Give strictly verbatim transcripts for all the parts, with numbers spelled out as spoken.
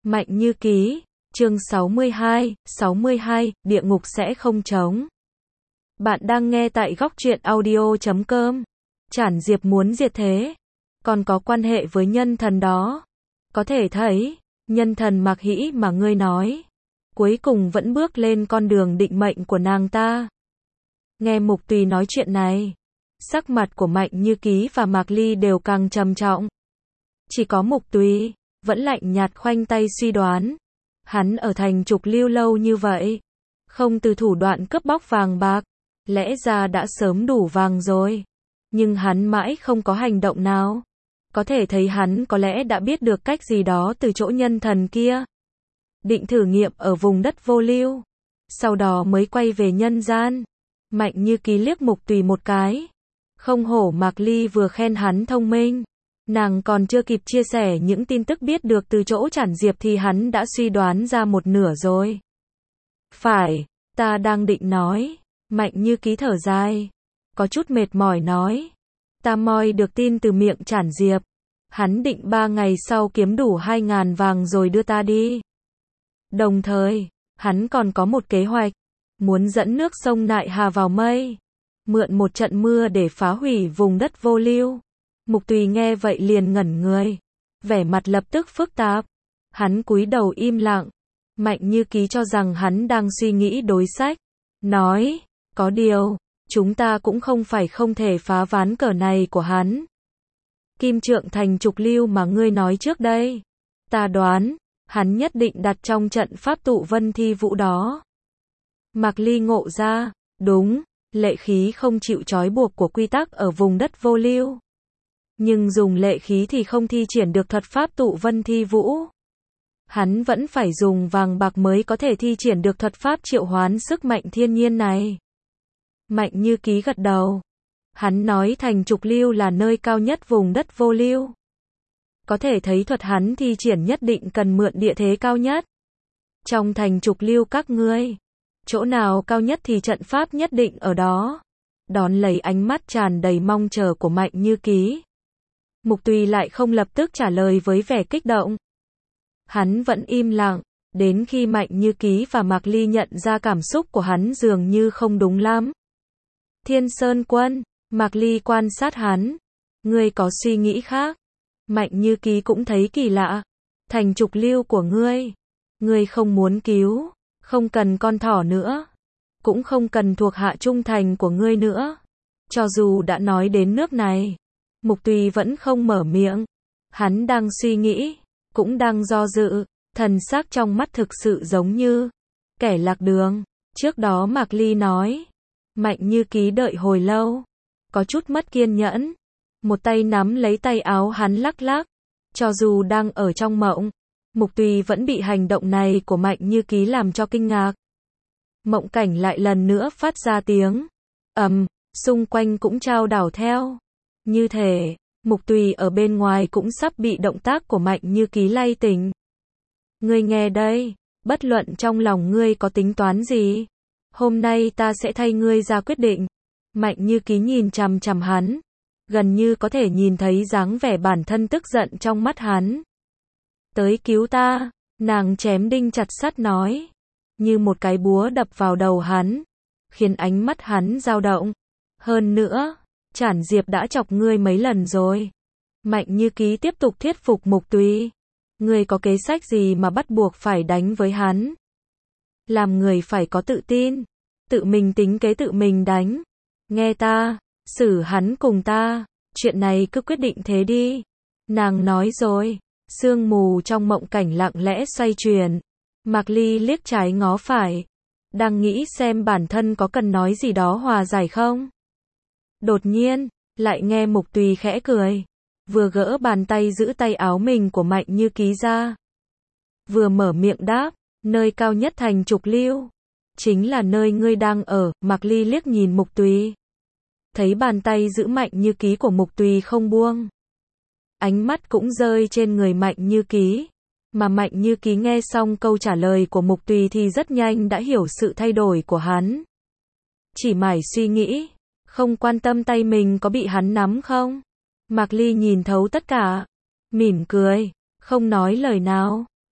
Mạnh Như Ký, chương sáu mươi hai, sáu mươi hai, địa ngục sẽ không trống. Bạn đang nghe tại góc truyện audio chấm com. Trản Diệp muốn diệt thế, còn có quan hệ với nhân thần đó. Có thể thấy, nhân thần Mạc Hĩ mà ngươi nói, cuối cùng vẫn bước lên con đường định mệnh của nàng ta. Nghe Mục Tùy nói chuyện này, sắc mặt của Mạnh Như Ký và Mạc Ly đều càng trầm trọng. Chỉ có Mục Tùy vẫn lạnh nhạt khoanh tay suy đoán. Hắn ở thành Trục Lưu lâu như vậy, không từ thủ đoạn cướp bóc vàng bạc, lẽ ra đã sớm đủ vàng rồi. Nhưng hắn mãi không có hành động nào. Có thể thấy hắn có lẽ đã biết được cách gì đó từ chỗ nhân thần kia. Định thử nghiệm ở vùng đất vô lưu, sau đó mới quay về nhân gian. Mạnh Như Ký liếc Mục Tùy một cái. Không hổ Mạc Ly vừa khen hắn thông minh. Nàng còn chưa kịp chia sẻ những tin tức biết được từ chỗ Trản Diệp thì hắn đã suy đoán ra một nửa rồi. Phải, ta đang định nói. Mạnh Như Ký thở dài, có chút mệt mỏi nói. Ta moi được tin từ miệng Trản Diệp. Hắn định ba ngày sau kiếm đủ hai ngàn vàng rồi đưa ta đi. Đồng thời, hắn còn có một kế hoạch. Muốn dẫn nước sông Nại Hà vào mây. Mượn một trận mưa để phá hủy vùng đất vô lưu. Mục Tùy nghe vậy liền ngẩn người. Vẻ mặt lập tức phức tạp. Hắn cúi đầu im lặng. Mạnh Như Ký cho rằng hắn đang suy nghĩ đối sách. Nói, có điều, chúng ta cũng không phải không thể phá ván cờ này của hắn. Kim Trượng thành Trục Lưu mà ngươi nói trước đây. Ta đoán, hắn nhất định đặt trong trận pháp tụ vân thi vũ đó. Mạc Ly ngộ ra, đúng, lệ khí không chịu trói buộc của quy tắc ở vùng đất vô lưu. Nhưng dùng lệ khí thì không thi triển được thuật pháp tụ vân thi vũ. Hắn vẫn phải dùng vàng bạc mới có thể thi triển được thuật pháp triệu hoán sức mạnh thiên nhiên này. Mạnh Như Ký gật đầu. Hắn nói thành Trục Lưu là nơi cao nhất vùng đất vô lưu. Có thể thấy thuật hắn thi triển nhất định cần mượn địa thế cao nhất. Trong thành Trục Lưu các ngươi, chỗ nào cao nhất thì trận pháp nhất định ở đó. Đón lấy ánh mắt tràn đầy mong chờ của Mạnh Như Ký. Mục Tùy lại không lập tức trả lời với vẻ kích động. Hắn vẫn im lặng, đến khi Mạnh Như Ký và Mạc Ly nhận ra cảm xúc của hắn dường như không đúng lắm. Thiên Sơn Quân, Mạc Ly quan sát hắn. Ngươi có suy nghĩ khác? Mạnh Như Ký cũng thấy kỳ lạ. Thành Trục Lưu của ngươi, ngươi không muốn cứu, không cần con thỏ nữa, cũng không cần thuộc hạ trung thành của ngươi nữa. Cho dù đã nói đến nước này, Mục Tùy vẫn không mở miệng. Hắn đang suy nghĩ, cũng đang do dự, thần sắc trong mắt thực sự giống như kẻ lạc đường. Trước đó Mạc Ly nói. Mạnh Như Ký đợi hồi lâu, có chút mất kiên nhẫn. Một tay nắm lấy tay áo hắn lắc lắc. Cho dù đang ở trong mộng, Mục Tùy vẫn bị hành động này của Mạnh Như Ký làm cho kinh ngạc. Mộng cảnh lại lần nữa phát ra tiếng ầm, xung quanh cũng chao đảo theo. Như thể, Mục Tùy ở bên ngoài cũng sắp bị động tác của Mạnh Như Ký lay tỉnh. Ngươi nghe đây, bất luận trong lòng ngươi có tính toán gì, hôm nay ta sẽ thay ngươi ra quyết định. Mạnh Như Ký nhìn chằm chằm hắn, gần như có thể nhìn thấy dáng vẻ bản thân tức giận trong mắt hắn. Tới cứu ta, nàng chém đinh chặt sắt nói, như một cái búa đập vào đầu hắn, khiến ánh mắt hắn dao động. Hơn nữa, Trản Diệp đã chọc ngươi mấy lần rồi. Mạnh Như Ký tiếp tục thuyết phục Mục Tùy. Ngươi có kế sách gì mà bắt buộc phải đánh với hắn? Làm người phải có tự tin, tự mình tính kế tự mình đánh. Nghe ta, xử hắn cùng ta, chuyện này cứ quyết định thế đi. Nàng nói rồi, sương mù trong mộng cảnh lặng lẽ xoay chuyển. Mạc Ly liếc trái ngó phải, đang nghĩ xem bản thân có cần nói gì đó hòa giải không. Đột nhiên, lại nghe Mục Tùy khẽ cười, vừa gỡ bàn tay giữ tay áo mình của Mạnh Như Ký ra. Vừa mở miệng đáp, nơi cao nhất thành Trục Lưu, chính là nơi ngươi đang ở. Mạc Ly liếc nhìn Mục Tùy, thấy bàn tay giữ Mạnh Như Ký của Mục Tùy không buông. Ánh mắt cũng rơi trên người Mạnh Như Ký, mà Mạnh Như Ký nghe xong câu trả lời của Mục Tùy thì rất nhanh đã hiểu sự thay đổi của hắn. Chỉ mải suy nghĩ, không quan tâm tay mình có bị hắn nắm không. Mạc Ly nhìn thấu tất cả, mỉm cười, không nói lời nào.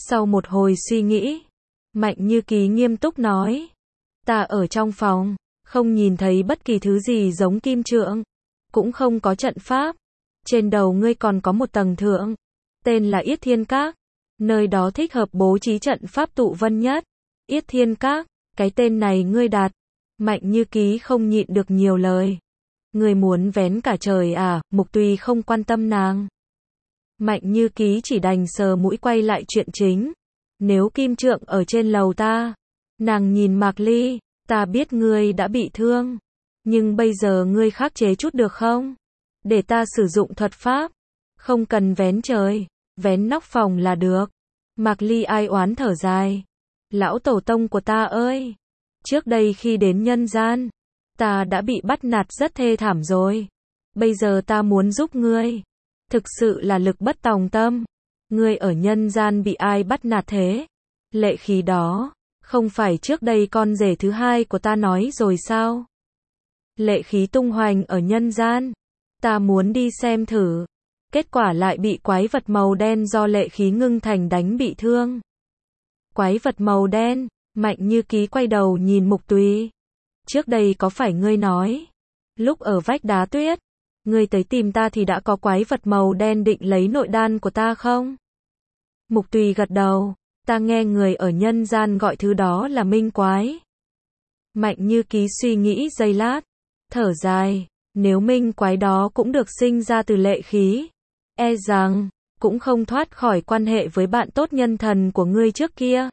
Sau một hồi suy nghĩ, Mạnh Như Ký nghiêm túc nói. Ta ở trong phòng, không nhìn thấy bất kỳ thứ gì giống kim trượng, cũng không có trận pháp. Trên đầu ngươi còn có một tầng thượng, tên là Yết Thiên Các. Nơi đó thích hợp bố trí trận pháp tụ vân nhất. Yết Thiên Các, cái tên này ngươi đặt. Mạnh Như Ký không nhịn được nhiều lời. Ngươi muốn vén cả trời à? Mục Tùy không quan tâm nàng. Mạnh Như Ký chỉ đành sờ mũi quay lại chuyện chính. Nếu kim trượng ở trên lầu ta. Nàng nhìn Mạc Ly, ta biết ngươi đã bị thương. Nhưng bây giờ ngươi khắc chế chút được không? Để ta sử dụng thuật pháp. Không cần vén trời, vén nóc phòng là được. Mạc Ly ai oán thở dài. Lão tổ tông của ta ơi! Trước đây khi đến nhân gian, ta đã bị bắt nạt rất thê thảm rồi. Bây giờ ta muốn giúp ngươi. Thực sự là lực bất tòng tâm. Ngươi ở nhân gian bị ai bắt nạt thế? Lệ khí đó, không phải trước đây con rể thứ hai của ta nói rồi sao? Lệ khí tung hoành ở nhân gian. Ta muốn đi xem thử. Kết quả lại bị quái vật màu đen do lệ khí ngưng thành đánh bị thương. Quái vật màu đen, Mạnh Như Ký quay đầu nhìn Mục Tùy. Trước đây có phải ngươi nói, lúc ở vách đá tuyết, ngươi tới tìm ta thì đã có quái vật màu đen định lấy nội đan của ta không? Mục Tùy gật đầu, ta nghe người ở nhân gian gọi thứ đó là minh quái. Mạnh Như Ký suy nghĩ giây lát, thở dài, nếu minh quái đó cũng được sinh ra từ lệ khí, e rằng cũng không thoát khỏi quan hệ với bạn tốt nhân thần của ngươi trước kia.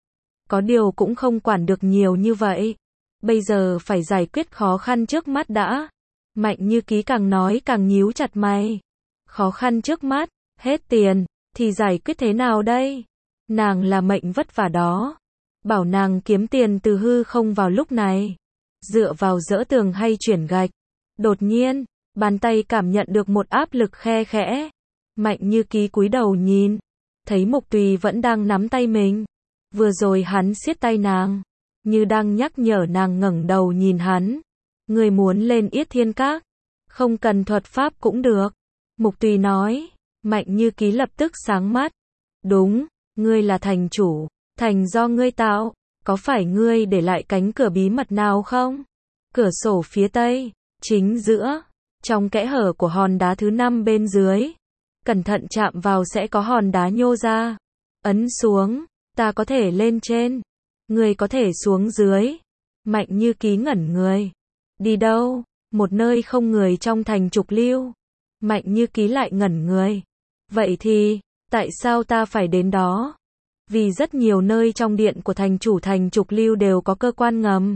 Có điều cũng không quản được nhiều như vậy. Bây giờ phải giải quyết khó khăn trước mắt đã. Mạnh Như Ký càng nói càng nhíu chặt mày. Khó khăn trước mắt, hết tiền, thì giải quyết thế nào đây? Nàng là mệnh vất vả đó. Bảo nàng kiếm tiền từ hư không vào lúc này. Dựa vào dỡ tường hay chuyển gạch. Đột nhiên, bàn tay cảm nhận được một áp lực khe khẽ. Mạnh Như Ký cúi đầu nhìn. Thấy Mục Tùy vẫn đang nắm tay mình. Vừa rồi hắn siết tay nàng, như đang nhắc nhở nàng ngẩng đầu nhìn hắn. Ngươi muốn lên Yết Thiên Các, không cần thuật pháp cũng được. Mục Tùy nói. Mạnh Như Ký lập tức sáng mắt. Đúng, ngươi là thành chủ, thành do ngươi tạo. Có phải ngươi để lại cánh cửa bí mật nào không? Cửa sổ phía tây, chính giữa, trong kẽ hở của hòn đá thứ năm bên dưới. Cẩn thận chạm vào sẽ có hòn đá nhô ra. Ấn xuống. Ta có thể lên trên, ngươi có thể xuống dưới. Mạnh Như Ký ngẩn người. Đi đâu? Một nơi không người trong thành Trục Lưu. Mạnh Như Ký lại ngẩn người. Vậy thì, tại sao ta phải đến đó? Vì rất nhiều nơi trong điện của thành chủ thành Trục Lưu đều có cơ quan ngầm.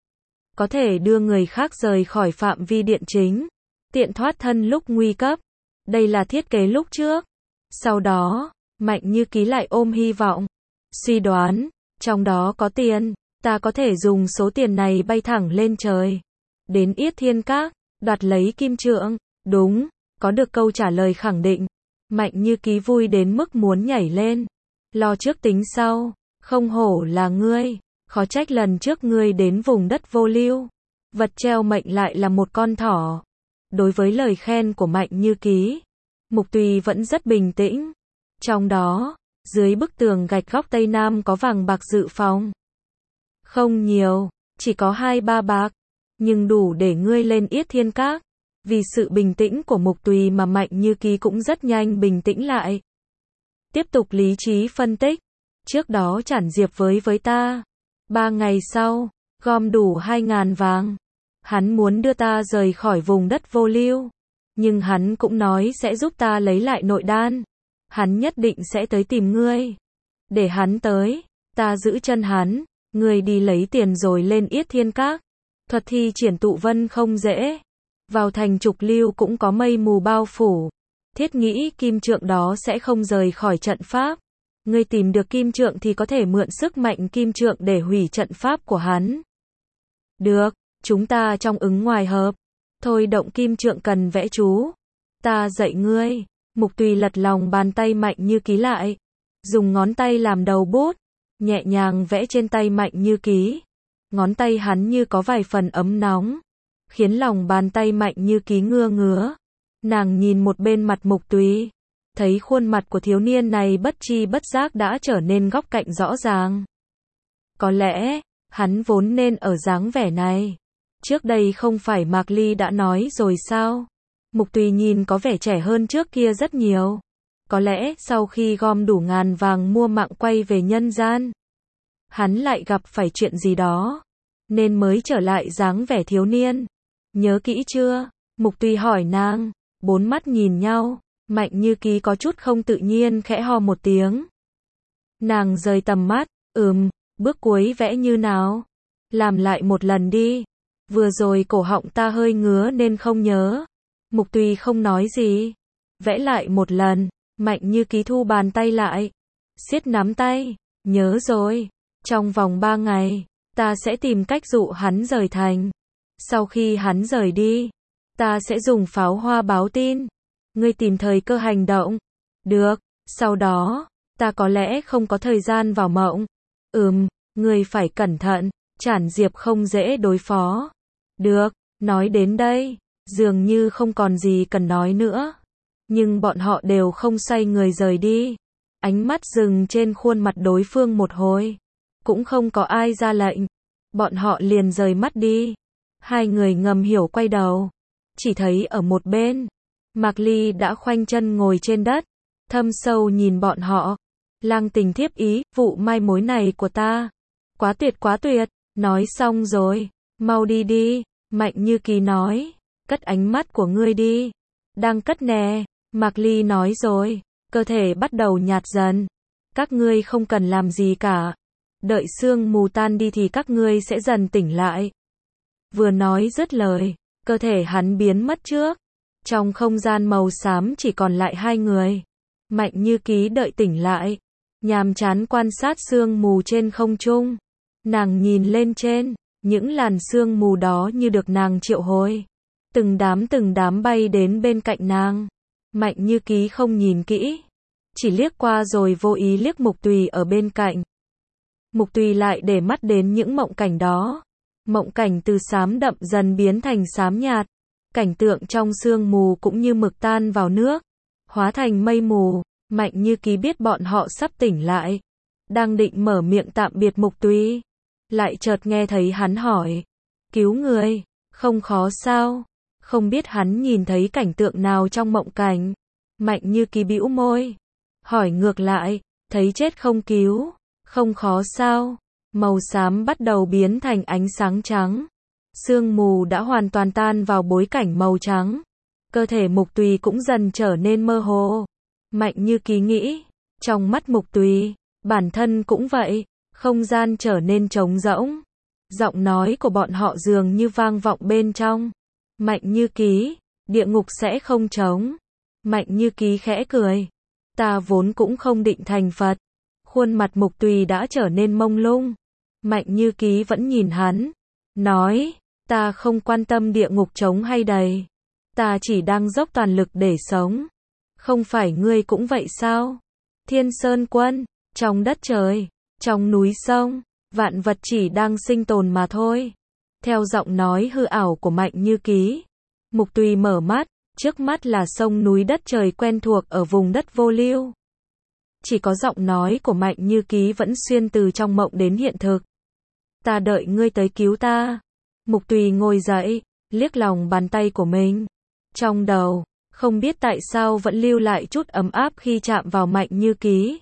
Có thể đưa người khác rời khỏi phạm vi điện chính, tiện thoát thân lúc nguy cấp. Đây là thiết kế lúc trước. Sau đó, Mạnh Như Ký lại ôm hy vọng. Suy đoán, trong đó có tiền, ta có thể dùng số tiền này bay thẳng lên trời. Đến Yết Thiên Các, đoạt lấy kim trượng. Đúng, có được câu trả lời khẳng định. Mạnh Như Ký vui đến mức muốn nhảy lên. Lo trước tính sau, không hổ là ngươi, khó trách lần trước ngươi đến vùng đất vô lưu. Vật treo mệnh lại là một con thỏ. Đối với lời khen của Mạnh Như Ký, Mục Tùy vẫn rất bình tĩnh. Trong đó, dưới bức tường gạch góc Tây Nam có vàng bạc dự phòng. Không nhiều, chỉ có hai ba bạc, nhưng đủ để ngươi lên Yết Thiên Các. Vì sự bình tĩnh của Mục Tùy mà Mạnh Như Ký cũng rất nhanh bình tĩnh lại. Tiếp tục lý trí phân tích. Trước đó Trản Diệp với với ta. Ba ngày sau, gom đủ hai ngàn vàng. Hắn muốn đưa ta rời khỏi vùng đất vô lưu. Nhưng hắn cũng nói sẽ giúp ta lấy lại nội đan. Hắn nhất định sẽ tới tìm ngươi. Để hắn tới, ta giữ chân hắn, ngươi đi lấy tiền rồi lên Yết Thiên Các. Thuật thi triển tụ vân không dễ. Vào thành Trục Lưu cũng có mây mù bao phủ. Thiết nghĩ kim trượng đó sẽ không rời khỏi trận pháp. Ngươi tìm được kim trượng thì có thể mượn sức mạnh kim trượng để hủy trận pháp của hắn. Được, chúng ta trong ứng ngoài hợp. Thôi động kim trượng cần vẽ chú. Ta dạy ngươi. Mục Tùy lật lòng bàn tay Mạnh Như Ký lại. Dùng ngón tay làm đầu bút. Nhẹ nhàng vẽ trên tay Mạnh Như Ký. Ngón tay hắn như có vài phần ấm nóng. Khiến lòng bàn tay Mạnh Như Ký ngưa ngứa. Nàng nhìn một bên mặt Mục Tùy. thấy khuôn mặt của thiếu niên này bất chi bất giác đã trở nên góc cạnh rõ ràng. Có lẽ, hắn vốn nên ở dáng vẻ này. Trước đây không phải Mạc Ly đã nói rồi sao? Mục Tùy nhìn có vẻ trẻ hơn trước kia rất nhiều. Có lẽ sau khi gom đủ ngàn vàng mua mạng quay về nhân gian, hắn lại gặp phải chuyện gì đó, nên mới trở lại dáng vẻ thiếu niên. Nhớ kỹ chưa? Mục Tùy hỏi nàng. Bốn mắt nhìn nhau, Mạnh Như Ký có chút không tự nhiên khẽ ho một tiếng. Nàng rời tầm mắt, ừm, bước cuối vẽ như nào? Làm lại một lần đi. Vừa rồi cổ họng ta hơi ngứa nên không nhớ. Mục Tùy không nói gì. Vẽ lại một lần, Mạnh Như Ký thu bàn tay lại, siết nắm tay. Nhớ rồi, trong vòng ba ngày, ta sẽ tìm cách dụ hắn rời thành. Sau khi hắn rời đi, ta sẽ dùng pháo hoa báo tin. Ngươi tìm thời cơ hành động. Được, sau đó, ta có lẽ không có thời gian vào mộng. Ừm, ngươi phải cẩn thận, Trản Diệp không dễ đối phó. Được, nói đến đây, dường như không còn gì cần nói nữa. Nhưng bọn họ đều không xoay người rời đi. Ánh mắt dừng trên khuôn mặt đối phương một hồi. Cũng không có ai ra lệnh. Bọn họ liền rời mắt đi. Hai người ngầm hiểu quay đầu. Chỉ thấy ở một bên, Mạc Ly đã khoanh chân ngồi trên đất, thâm sâu nhìn bọn họ. Lang tình thiếp ý, vụ mai mối này của ta. Quá tuyệt quá tuyệt, nói xong rồi, mau đi đi, Mạnh Như Ký nói, cất ánh mắt của ngươi đi. Đang cất nè, Mạc Ly nói rồi, cơ thể bắt đầu nhạt dần. Các ngươi không cần làm gì cả. Đợi sương mù tan đi thì các ngươi sẽ dần tỉnh lại. Vừa nói dứt lời, cơ thể hắn biến mất trước. Trong không gian màu xám chỉ còn lại hai người. Mạnh Như Ký đợi tỉnh lại, nhàm chán quan sát sương mù trên không trung. Nàng nhìn lên trên, những làn sương mù đó như được nàng triệu hồi. Từng đám từng đám bay đến bên cạnh nàng. Mạnh Như Ký không nhìn kỹ, chỉ liếc qua rồi vô ý liếc Mục Tùy ở bên cạnh. Mục Tùy lại để mắt đến những mộng cảnh đó. Mộng cảnh từ xám đậm dần biến thành xám nhạt. Cảnh tượng trong sương mù cũng như mực tan vào nước, hóa thành mây mù. Mạnh Như Ký biết bọn họ sắp tỉnh lại. Đang định mở miệng tạm biệt Mục Tùy, lại chợt nghe thấy hắn hỏi, cứu người, không khó sao? Không biết hắn nhìn thấy cảnh tượng nào trong mộng cảnh. Mạnh Như Ký bĩu môi, hỏi ngược lại, thấy chết không cứu, không khó sao? Màu xám bắt đầu biến thành ánh sáng trắng. Sương mù đã hoàn toàn tan vào bối cảnh màu trắng. Cơ thể Mục Tùy cũng dần trở nên mơ hồ. Mạnh Như Ký nghĩ, trong mắt Mục Tùy, bản thân cũng vậy, không gian trở nên trống rỗng. Giọng nói của bọn họ dường như vang vọng bên trong. Mạnh Như Ký, địa ngục sẽ không trống. Mạnh Như Ký khẽ cười, ta vốn cũng không định thành Phật. Khuôn mặt Mục Tùy đã trở nên mông lung. Mạnh Như Ký vẫn nhìn hắn, nói, ta không quan tâm địa ngục trống hay đầy. Ta chỉ đang dốc toàn lực để sống. Không phải ngươi cũng vậy sao? Thiên Sơn Quân, trong đất trời, trong núi sông, vạn vật chỉ đang sinh tồn mà thôi. Theo giọng nói hư ảo của Mạnh Như Ký, Mục Tùy mở mắt, trước mắt là sông núi đất trời quen thuộc ở vùng đất vô lưu. Chỉ có giọng nói của Mạnh Như Ký vẫn xuyên từ trong mộng đến hiện thực. Ta đợi ngươi tới cứu ta. Mục Tùy ngồi dậy, liếc lòng bàn tay của mình. Trong đầu, không biết tại sao vẫn lưu lại chút ấm áp khi chạm vào Mạnh Như Ký.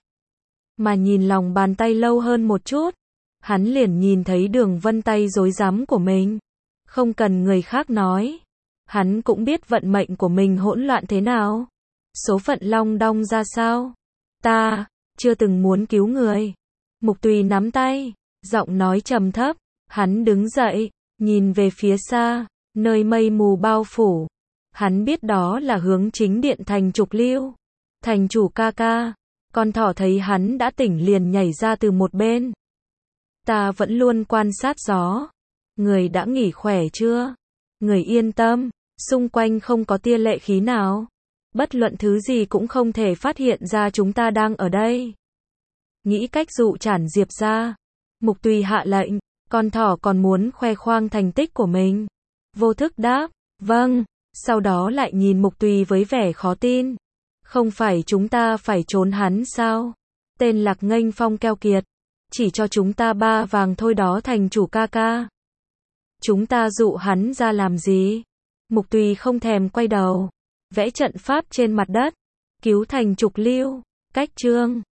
Mà nhìn lòng bàn tay lâu hơn một chút, hắn liền nhìn thấy đường vân tay rối rắm của mình. Không cần người khác nói, hắn cũng biết vận mệnh của mình hỗn loạn thế nào. Số phận long đong ra sao. Ta, chưa từng muốn cứu người. Mục Tùy nắm tay, giọng nói trầm thấp. Hắn đứng dậy, nhìn về phía xa, nơi mây mù bao phủ. Hắn biết đó là hướng chính điện thành Trục Lưu. Thành chủ ca ca, con thỏ thấy hắn đã tỉnh liền nhảy ra từ một bên. Ta vẫn luôn quan sát gió. Người đã nghỉ khỏe chưa? Người yên tâm, xung quanh không có tia lệ khí nào. Bất luận thứ gì cũng không thể phát hiện ra chúng ta đang ở đây. Nghĩ cách dụ Trản Diệp ra. Mục Tùy hạ lệnh, con thỏ còn muốn khoe khoang thành tích của mình. Vô thức đáp, vâng, sau đó lại nhìn Mục Tùy với vẻ khó tin. Không phải chúng ta phải trốn hắn sao? Tên Lạc Nghênh Phong keo kiệt. Chỉ cho chúng ta ba vàng thôi đó thành chủ ca ca. Chúng ta dụ hắn ra làm gì? Mục Tùy không thèm quay đầu. Vẽ trận pháp trên mặt đất. Cứu thành Trục Lưu. Cách chương